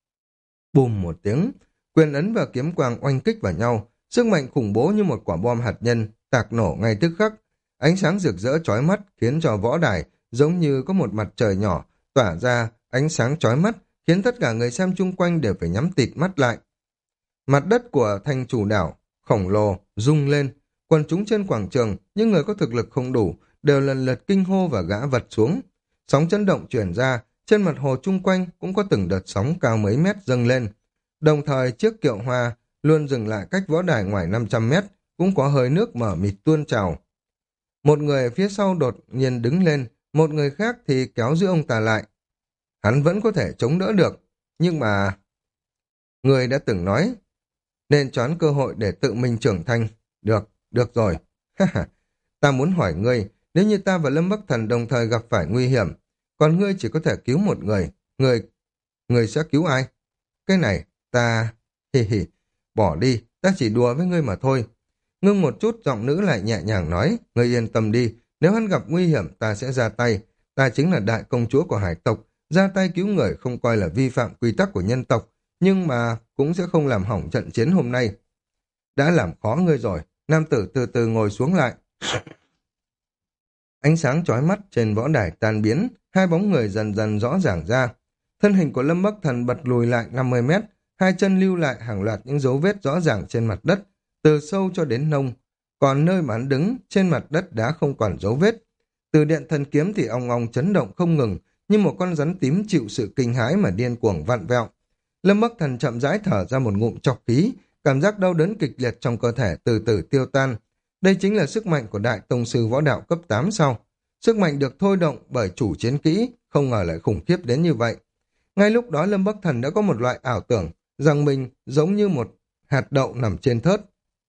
Bùm một tiếng, quyền ấn và kiếm quang oanh kích vào nhau, sức mạnh khủng bố như một quả bom hạt nhân tạc nổ ngay tức khắc. Ánh sáng rực rỡ chói mắt khiến cho võ đài giống như có một mặt trời nhỏ tỏa ra ánh sáng chói mắt, khiến tất cả người xem chung quanh đều phải nhắm tịt mắt lại. Mặt đất của thành chủ đảo khổng lồ rung lên, quần chúng trên quảng trường, những người có thực lực không đủ đều lần lượt kinh hô và gã vật xuống. Sóng chấn động truyền ra, trên mặt hồ chung quanh cũng có từng đợt sóng cao mấy mét dâng lên. Đồng thời chiếc kiệu hoa luôn dừng lại cách võ đài ngoài năm trăm mét, cũng có hơi nước mở mịt tuôn trào. Một người phía sau đột nhiên đứng lên, một người khác thì kéo giữ ông ta lại. Hắn vẫn có thể chống đỡ được, nhưng mà... Người đã từng nói, nên choán cơ hội để tự mình trưởng thành. Được, được rồi. Ta muốn hỏi ngươi, nếu như ta và Lâm Bắc Thần đồng thời gặp phải nguy hiểm, còn ngươi chỉ có thể cứu một người, người... Người sẽ cứu ai? Cái này, ta... Hì hì, bỏ đi, ta chỉ đùa với ngươi mà thôi. Ngưng một chút, giọng nữ lại nhẹ nhàng nói, ngươi yên tâm đi, nếu hắn gặp nguy hiểm ta sẽ ra tay. Ta chính là đại công chúa của hải tộc, ra tay cứu người không coi là vi phạm quy tắc của nhân tộc, nhưng mà cũng sẽ không làm hỏng trận chiến hôm nay. Đã làm khó ngươi rồi, nam tử từ từ ngồi xuống lại. Ánh sáng chói mắt trên võ đài tan biến, hai bóng người dần dần rõ ràng ra. Thân hình của Lâm Bắc Thần bật lùi lại năm mươi mét, hai chân lưu lại hàng loạt những dấu vết rõ ràng trên mặt đất, từ sâu cho đến nông. Còn nơi mà hắn đứng, trên mặt đất đã không còn dấu vết. Từ điện thần kiếm thì ong ong chấn động không ngừng, như một con rắn tím chịu sự kinh hãi mà điên cuồng vặn vẹo. Lâm Bắc Thần chậm rãi thở ra một ngụm trọc khí, cảm giác đau đớn kịch liệt trong cơ thể từ từ tiêu tan. Đây chính là sức mạnh của đại tông sư võ đạo cấp tám sau. Sức mạnh được thôi động bởi chủ chiến kỹ, không ngờ lại khủng khiếp đến như vậy. Ngay lúc đó Lâm Bắc Thần đã có một loại ảo tưởng rằng mình giống như một hạt đậu nằm trên thớt,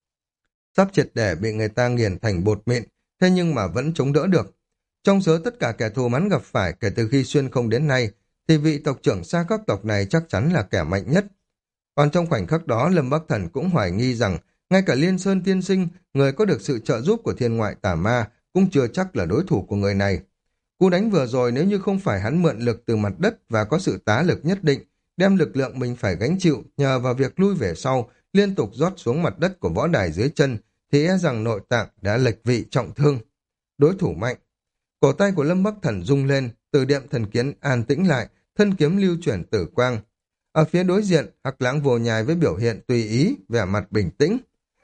sắp triệt để bị người ta nghiền thành bột mịn, thế nhưng mà vẫn chống đỡ được. Trong số tất cả kẻ thù hắn gặp phải kể từ khi xuyên không đến nay, thì vị tộc trưởng xa các tộc này chắc chắn là kẻ mạnh nhất. Còn trong khoảnh khắc đó, Lâm Bắc Thần cũng hoài nghi rằng ngay cả Liên Sơn Tiên Sinh, người có được sự trợ giúp của thiên ngoại tà ma, cũng chưa chắc là đối thủ của người này. Cú đánh vừa rồi nếu như không phải hắn mượn lực từ mặt đất và có sự tá lực nhất định, đem lực lượng mình phải gánh chịu nhờ vào việc lui về sau, liên tục rót xuống mặt đất của võ đài dưới chân, thì e rằng nội tạng đã lệch vị trọng thương. Đối thủ mạnh. Cổ tay của Lâm Bắc Thần rung lên, từ điện thần kiếm an tĩnh lại, thân kiếm lưu chuyển tử quang. Ở phía đối diện, Hắc Lãng Vô Nhai với biểu hiện tùy ý, vẻ mặt bình tĩnh.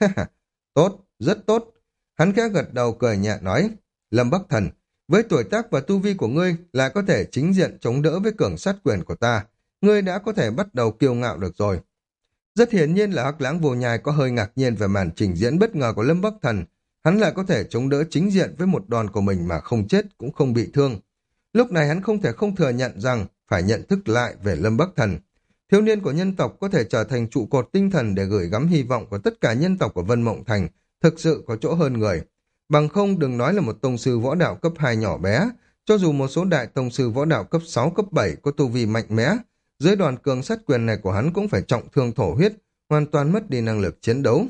Tốt, rất tốt. Hắn khẽ gật đầu cười nhẹ nói, Lâm Bắc Thần, với tuổi tác và tu vi của ngươi lại có thể chính diện chống đỡ với cường sát quyền của ta. Ngươi đã có thể bắt đầu kiêu ngạo được rồi. Rất hiển nhiên là Hắc Lãng Vô Nhai có hơi ngạc nhiên về màn trình diễn bất ngờ của Lâm Bắc Thần. Hắn lại có thể chống đỡ chính diện với một đòn của mình mà không chết cũng không bị thương. Lúc này hắn không thể không thừa nhận rằng phải nhận thức lại về Lâm Bắc Thần. Thiếu niên của nhân tộc có thể trở thành trụ cột tinh thần để gửi gắm hy vọng của tất cả nhân tộc của Vân Mộng Thành, thực sự có chỗ hơn người. Bằng không đừng nói là một tông sư võ đạo cấp hai nhỏ bé, cho dù một số đại tông sư võ đạo cấp sáu, cấp bảy có tu vi mạnh mẽ, dưới đòn cường sát quyền này của hắn cũng phải trọng thương thổ huyết, hoàn toàn mất đi năng lực chiến đấu.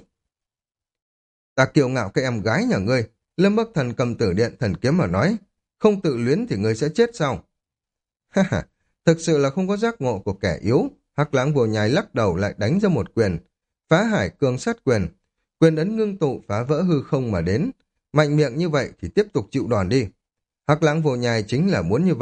Ta kiêu ngạo cái em gái nhà ngươi, Lâm Bắc Thần cầm tử điện thần kiếm mà nói, không tự luyến thì ngươi sẽ chết sao? Ha ha, thực sự là không có giác ngộ của kẻ yếu. Hắc Lãng Vô Nhai lắc đầu lại đánh ra một quyền, phá hải cường sát quyền, quyền ấn ngưng tụ phá vỡ hư không mà đến. Mạnh miệng như vậy thì tiếp tục chịu đòn đi. Hắc Lãng Vô Nhai chính là muốn như vậy,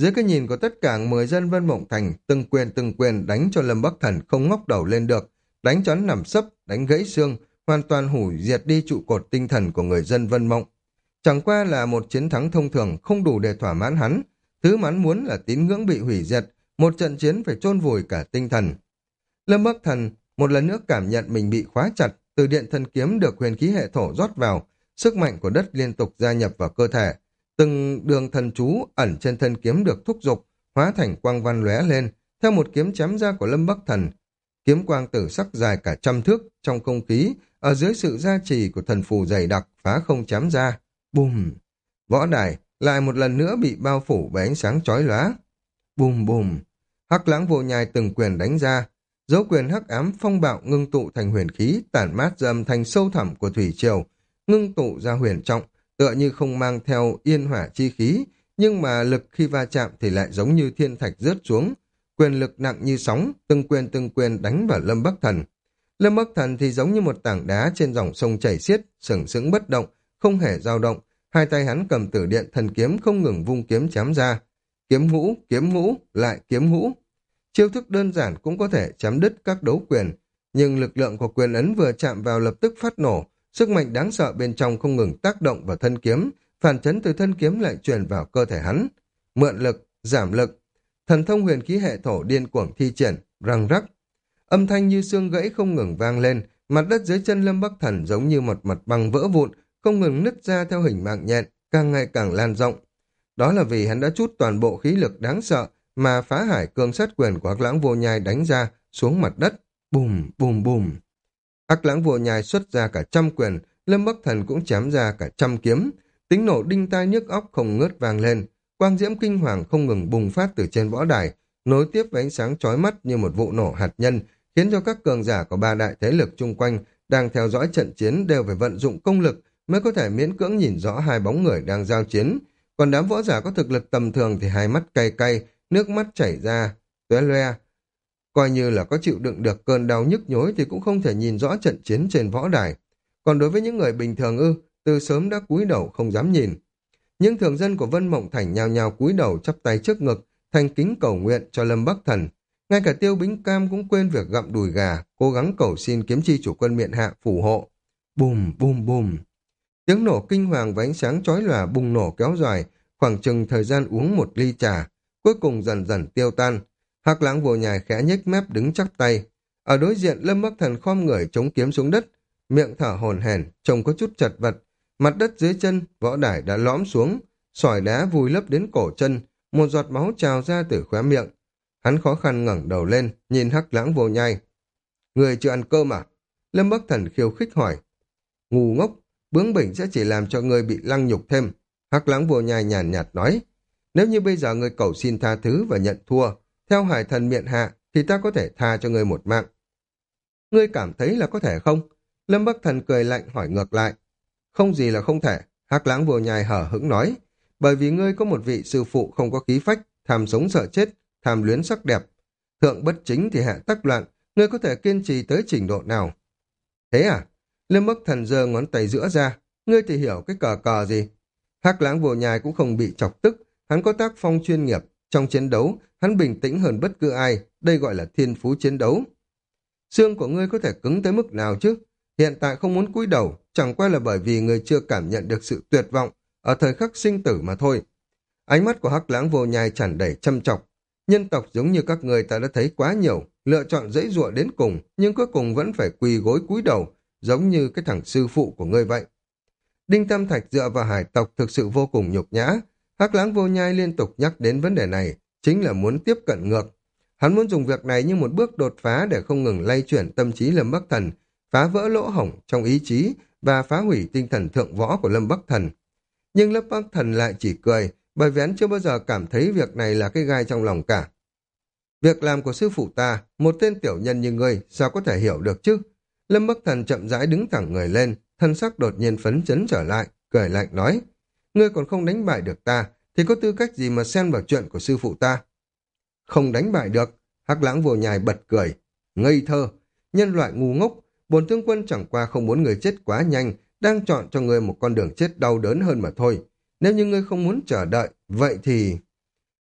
Dưới cái nhìn của tất cả mười dân Vân Mộng Thành, từng quyền từng quyền đánh cho Lâm Bắc Thần không ngóc đầu lên được, đánh cho hắn nằm sấp, đánh gãy xương, hoàn toàn hủy diệt đi trụ cột tinh thần của người dân Vân Mộng. Chẳng qua là một chiến thắng thông thường không đủ để thỏa mãn hắn, thứ mà hắn muốn là tín ngưỡng bị hủy diệt, một trận chiến phải chôn vùi cả tinh thần. Lâm Bắc Thần một lần nữa cảm nhận mình bị khóa chặt, từ điện thần kiếm được huyền khí hệ thổ rót vào, sức mạnh của đất liên tục gia nhập vào cơ thể. Từng đường thần chú ẩn trên thân kiếm được thúc giục, hóa thành quang văn lóe lên, theo một kiếm chém ra của Lâm Bắc Thần. Kiếm quang tử sắc dài cả trăm thước trong không khí, ở dưới sự gia trì của thần phù dày đặc, phá không chém ra. Bùm! Võ đài lại một lần nữa bị bao phủ bởi ánh sáng chói lóa. Bùm bùm! Hắc Lãng Vô Nhai từng quyền đánh ra, dấu quyền hắc ám phong bạo ngưng tụ thành huyền khí, tản mát ra âm thanh sâu thẳm của thủy triều, ngưng tụ ra huyền trọng, tựa như không mang theo yên hỏa chi khí, nhưng mà lực khi va chạm thì lại giống như thiên thạch rớt xuống, quyền lực nặng như sóng, từng quyền từng quyền đánh vào Lâm Bắc Thần. Lâm Bắc Thần thì giống như một tảng đá trên dòng sông chảy xiết, sừng sững bất động, không hề dao động, hai tay hắn cầm tử điện thần kiếm không ngừng vung kiếm chém ra. Kiếm ngũ, kiếm ngũ, lại kiếm ngũ. Chiêu thức đơn giản cũng có thể chém đứt các đấu quyền, nhưng lực lượng của quyền ấn vừa chạm vào lập tức phát nổ, sức mạnh đáng sợ bên trong không ngừng tác động vào thân kiếm, phản chấn từ thân kiếm lại truyền vào cơ thể hắn. Mượn lực, giảm lực, thần thông huyền khí hệ thổ điên cuồng thi triển, răng rắc. Âm thanh như xương gãy không ngừng vang lên, mặt đất dưới chân Lâm Bắc Thần giống như một mặt băng vỡ vụn, không ngừng nứt ra theo hình mạng nhện, càng ngày càng lan rộng. Đó là vì hắn đã trút toàn bộ khí lực đáng sợ mà phá hải cương sát quyền của Hắc Lãng Vô Nhai đánh ra xuống mặt đất. Bùm, bùm, bùm. Hắc Lãng Vô Nhai xuất ra cả trăm quyền, Lâm Bắc Thần cũng chém ra cả trăm kiếm. Tiếng nổ đinh tai nhức óc không ngớt vang lên, quang diễm kinh hoàng không ngừng bùng phát từ trên võ đài, nối tiếp với ánh sáng chói mắt như một vụ nổ hạt nhân, khiến cho các cường giả của ba đại thế lực chung quanh đang theo dõi trận chiến đều phải vận dụng công lực mới có thể miễn cưỡng nhìn rõ hai bóng người đang giao chiến. Còn đám võ giả có thực lực tầm thường thì hai mắt cay cay, nước mắt chảy ra, tóe loe. Coi như là có chịu đựng được cơn đau nhức nhối thì cũng không thể nhìn rõ trận chiến trên võ đài. Còn đối với những người bình thường ư, từ sớm đã cúi đầu không dám nhìn. Những thường dân của Vân Mộng Thành nhao nhao cúi đầu chắp tay trước ngực, thành kính cầu nguyện cho Lâm Bắc Thần. Ngay cả Tiêu Bính Cam cũng quên việc gặm đùi gà, cố gắng cầu xin kiếm chi chủ quân miện hạ phù hộ. Bùm bùm bùm. Tiếng nổ kinh hoàng và ánh sáng chói lòa bùng nổ kéo dài, khoảng chừng thời gian uống một ly trà, cuối cùng dần dần tiêu tan. Hắc Lãng Vô Nhai khẽ nhếch mép đứng chắp tay. Ở đối diện Lâm Bắc Thần khom người chống kiếm xuống đất, miệng thở hổn hển, trông có chút chật vật. Mặt đất dưới chân, võ đài đã lõm xuống, sỏi đá vùi lấp đến cổ chân, một giọt máu trào ra từ khóe miệng. Hắn khó khăn ngẩng đầu lên, nhìn Hắc Lãng Vô Nhai. Người chưa ăn cơm à? Lâm Bắc Thần khiêu khích hỏi. Ngu ngốc, bướng bỉnh sẽ chỉ làm cho người bị lăng nhục thêm. Hắc Lãng Vô Nhai nhàn nhạt nói. Nếu như bây giờ người cầu xin tha thứ và nhận thua, theo hải thần miện hạ, thì ta có thể tha cho ngươi một mạng. Ngươi cảm thấy là có thể không? Lâm Bắc Thần cười lạnh hỏi ngược lại. Không gì là không thể, Hắc Lãng Vô Nhai hở hững nói. Bởi vì ngươi có một vị sư phụ không có khí phách, tham sống sợ chết, tham luyến sắc đẹp. Thượng bất chính thì hạ tắc loạn, ngươi có thể kiên trì tới trình độ nào? Thế à? Lâm Bắc Thần giơ ngón tay giữa ra. Ngươi thì hiểu cái cờ cờ gì? Hắc Lãng Vô Nhai cũng không bị chọc tức, hắn có tác phong chuyên nghiệp. Trong chiến đấu, hắn bình tĩnh hơn bất cứ ai, đây gọi là thiên phú chiến đấu. Xương của ngươi có thể cứng tới mức nào chứ? Hiện tại không muốn cúi đầu, chẳng qua là bởi vì ngươi chưa cảm nhận được sự tuyệt vọng ở thời khắc sinh tử mà thôi. Ánh mắt của Hắc Lãng Vô Nhai tràn đầy châm chọc. Nhân tộc giống như các ngươi ta đã thấy quá nhiều, lựa chọn dãy dụa đến cùng, nhưng cuối cùng vẫn phải quỳ gối cúi đầu, giống như cái thằng sư phụ của ngươi vậy. Đinh Tam Thạch dựa vào hải tộc thực sự vô cùng nhục nhã. Hắc Lãng Vô Nhai liên tục nhắc đến vấn đề này, chính là muốn tiếp cận ngược. Hắn muốn dùng việc này như một bước đột phá để không ngừng lay chuyển tâm trí Lâm Bắc Thần, phá vỡ lỗ hổng trong ý chí và phá hủy tinh thần thượng võ của Lâm Bắc Thần. Nhưng Lâm Bắc Thần lại chỉ cười, bởi vì hắn chưa bao giờ cảm thấy việc này là cái gai trong lòng cả. Việc làm của sư phụ ta, một tên tiểu nhân như ngươi, sao có thể hiểu được chứ? Lâm Bắc Thần chậm rãi đứng thẳng người lên, thân sắc đột nhiên phấn chấn trở lại, cười lạnh nói. Ngươi còn không đánh bại được ta, thì có tư cách gì mà xen vào chuyện của sư phụ ta? Không đánh bại được, Hắc Lãng Vô Nhai bật cười. Ngây thơ, nhân loại ngu ngốc, bổn tướng quân chẳng qua không muốn người chết quá nhanh, đang chọn cho ngươi một con đường chết đau đớn hơn mà thôi. Nếu như ngươi không muốn chờ đợi, vậy thì...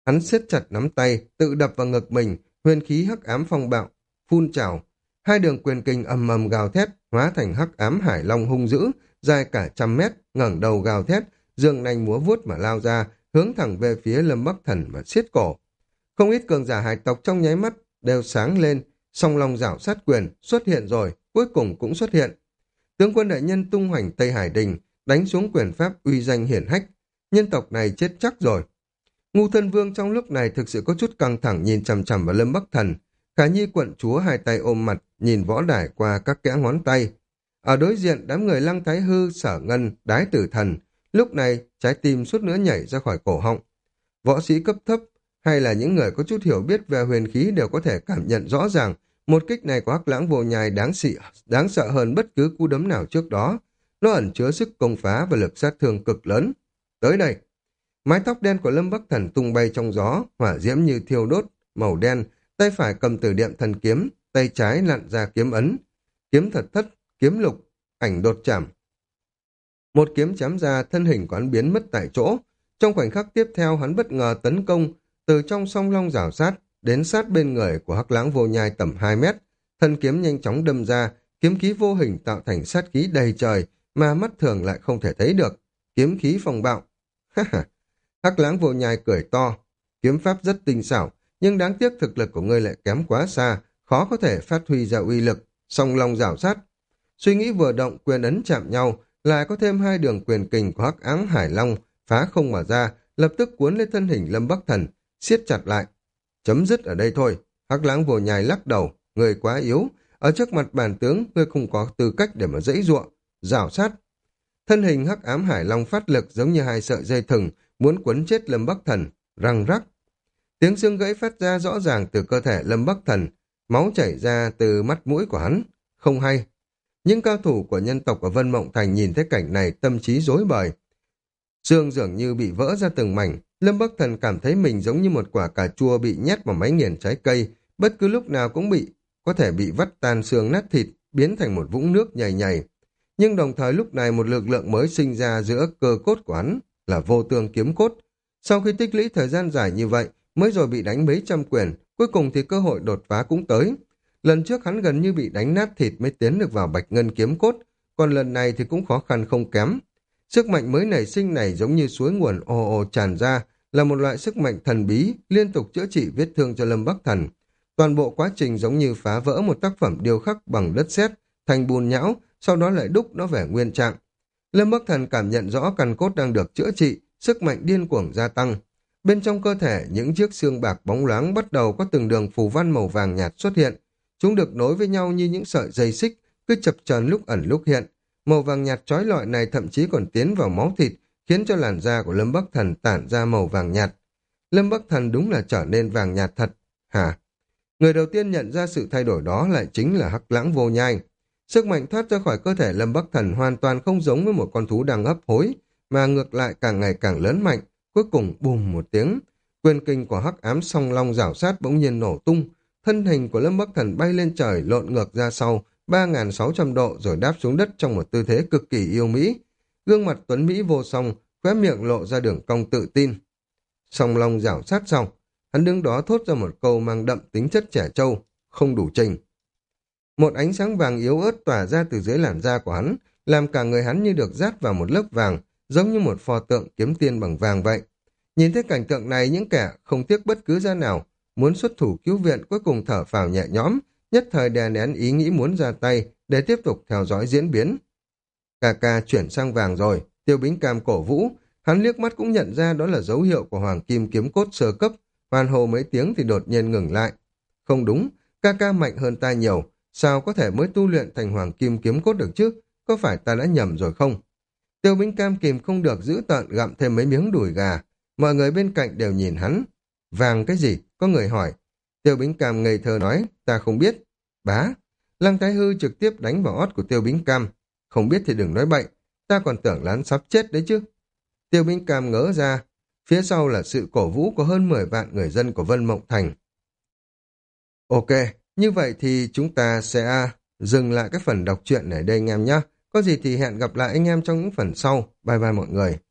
Hắn siết chặt nắm tay, tự đập vào ngực mình, huyền khí hắc ám phong bạo, phun trào. Hai đường quyền kình ầm ầm gào thét, hóa thành hắc ám hải long hung dữ, dài cả trăm mét, ngẩng đầu gào thét, dương nanh múa vuốt mà lao ra, hướng thẳng về phía Lâm Bắc Thần và siết cổ. Không ít cường giả hải tộc trong nháy mắt đều sáng lên, song long rảo sát quyền xuất hiện rồi, cuối cùng cũng xuất hiện. Tướng quân đại nhân tung hoành Tây Hải Đình, đánh xuống quyền pháp uy danh hiển hách. Nhân tộc này chết chắc rồi. Ngu Thân Vương trong lúc này thực sự có chút căng thẳng nhìn chằm chằm vào Lâm Bắc Thần. Khả Nhi quận chúa hai tay ôm mặt, nhìn võ đài qua các kẽ ngón tay. Ở đối diện đám người Lăng Thái Hư, Sở Ngân, Đái Tử Thần, lúc này trái tim suốt nữa nhảy ra khỏi cổ họng. Võ sĩ cấp thấp hay là những người có chút hiểu biết về huyền khí đều có thể cảm nhận rõ ràng một kích này của Hắc Lãng Vô Nhai đáng xị, đáng sợ hơn bất cứ cú đấm nào trước đó. Nó ẩn chứa sức công phá và lực sát thương cực lớn. Tới đây, mái tóc đen của Lâm Bắc Thần tung bay trong gió, hỏa diễm như thiêu đốt, màu đen, tay phải cầm Tử Điện Thần Kiếm, tay trái lặn ra kiếm ấn. Kiếm thật thất, kiếm lục, ảnh đột chạm. Một kiếm chém ra, thân hình của hắn biến mất tại chỗ. Trong khoảnh khắc tiếp theo, hắn bất ngờ tấn công từ trong song long rảo sát đến sát bên người của Hắc Lãng Vô Nhai tầm hai mét. Thân kiếm nhanh chóng đâm ra, kiếm khí vô hình tạo thành sát khí đầy trời mà mắt thường lại không thể thấy được. Kiếm khí phong bạo. Hắc Lãng Vô Nhai cười to. Kiếm pháp rất tinh xảo, nhưng đáng tiếc thực lực của ngươi lại kém quá xa, khó có thể phát huy ra uy lực. Song long rảo sát. Suy nghĩ vừa động, quyền ấn chạm nhau, lại có thêm hai đường quyền kình của Hắc Áng Hải Long phá không mà ra, lập tức cuốn lên thân hình Lâm Bắc Thần, siết chặt lại. Chấm dứt ở đây thôi. Hắc Lãng Vô Nhai lắc đầu, người quá yếu, ở trước mặt bản tướng ngươi không có tư cách để mà dãy giụa. Rảo sát. Thân hình Hắc Ám Hải Long phát lực giống như hai sợi dây thừng, muốn quấn chết Lâm Bắc Thần, răng rắc. Tiếng xương gãy phát ra rõ ràng từ cơ thể Lâm Bắc Thần, máu chảy ra từ mắt mũi của hắn. Không hay. Những cao thủ của nhân tộc ở Vân Mộng Thành nhìn thấy cảnh này tâm trí rối bời. Xương dường như bị vỡ ra từng mảnh, Lâm Bắc Thần cảm thấy mình giống như một quả cà chua bị nhét vào máy nghiền trái cây, bất cứ lúc nào cũng bị, có thể bị vắt tan xương nát thịt, biến thành một vũng nước nhầy nhầy. Nhưng đồng thời lúc này một lực lượng mới sinh ra giữa cơ cốt của hắn, là vô tương kiếm cốt. Sau khi tích lũy thời gian dài như vậy, mới rồi bị đánh mấy trăm quyền, cuối cùng thì cơ hội đột phá cũng tới. Lần trước hắn gần như bị đánh nát thịt mới tiến được vào bạch ngân kiếm cốt, còn lần này thì cũng khó khăn không kém. Sức mạnh mới nảy sinh này giống như suối nguồn ồ ồ tràn ra, là một loại sức mạnh thần bí, liên tục chữa trị vết thương cho Lâm Bắc Thần. Toàn bộ quá trình giống như phá vỡ một tác phẩm điêu khắc bằng đất sét thành bùn nhão, sau đó lại đúc nó về nguyên trạng. Lâm Bắc Thần cảm nhận rõ căn cốt đang được chữa trị, sức mạnh điên cuồng gia tăng. Bên trong cơ thể, những chiếc xương bạc bóng loáng bắt đầu có từng đường phù văn màu vàng nhạt xuất hiện. Chúng được nối với nhau như những sợi dây xích, cứ chập chờn lúc ẩn lúc hiện. Màu vàng nhạt chói lọi này thậm chí còn tiến vào máu thịt, khiến cho làn da của Lâm Bắc Thần tản ra màu vàng nhạt. Lâm Bắc Thần đúng là trở nên vàng nhạt thật. Hả? Người đầu tiên nhận ra sự thay đổi đó lại chính là Hắc Lãng Vô Nhai. Sức mạnh thoát ra khỏi cơ thể Lâm Bắc Thần hoàn toàn không giống với một con thú đang hấp hối, mà ngược lại càng ngày càng lớn mạnh. Cuối cùng bùm một tiếng, quyền kinh của Hắc Ám Song Long rảo sát bỗng nhiên nổ tung. Thân hình của Lâm Bắc Thần bay lên trời, lộn ngược ra sau ba nghìn sáu trăm độ rồi đáp xuống đất trong một tư thế cực kỳ yêu mỹ. Gương mặt tuấn mỹ vô song, khóe miệng lộ ra đường cong tự tin. Song Long rảo sát xong, hắn đứng đó thốt ra một câu mang đậm tính chất trẻ trâu, không đủ trình. Một ánh sáng vàng yếu ớt tỏa ra từ dưới làn da của hắn, làm cả người hắn như được dát vào một lớp vàng, giống như một pho tượng kiếm tiên bằng vàng vậy. Nhìn thấy cảnh tượng này, những kẻ không tiếc bất cứ giá nào muốn xuất thủ cứu viện cuối cùng thở phào nhẹ nhõm, nhất thời đè nén ý nghĩ muốn ra tay để tiếp tục theo dõi diễn biến. Cà ca chuyển sang vàng rồi, Tiêu Bính Cam cổ vũ, hắn liếc mắt cũng nhận ra đó là dấu hiệu của Hoàng Kim kiếm cốt sơ cấp, hoàn hồ mấy tiếng thì đột nhiên ngừng lại. Không đúng, ca ca mạnh hơn ta nhiều, sao có thể mới tu luyện thành Hoàng Kim kiếm cốt được chứ, có phải ta đã nhầm rồi không? Tiêu Bính Cam kìm không được giữ tợn gặm thêm mấy miếng đùi gà, mọi người bên cạnh đều nhìn hắn. Vàng cái gì? Có người hỏi. Tiêu Bính Cam ngây thơ nói, ta không biết. Bá, Lăng Thái Hư trực tiếp đánh vào ót của Tiêu Bính Cam. Không biết thì đừng nói bậy, ta còn tưởng là hắn sắp chết đấy chứ. Tiêu Bính Cam ngỡ ra, phía sau là sự cổ vũ của hơn mười vạn người dân của Vân Mộng Thành. Ok, như vậy thì chúng ta sẽ dừng lại cái phần đọc truyện này đây anh em nhé. Có gì thì hẹn gặp lại anh em trong những phần sau. Bye bye mọi người.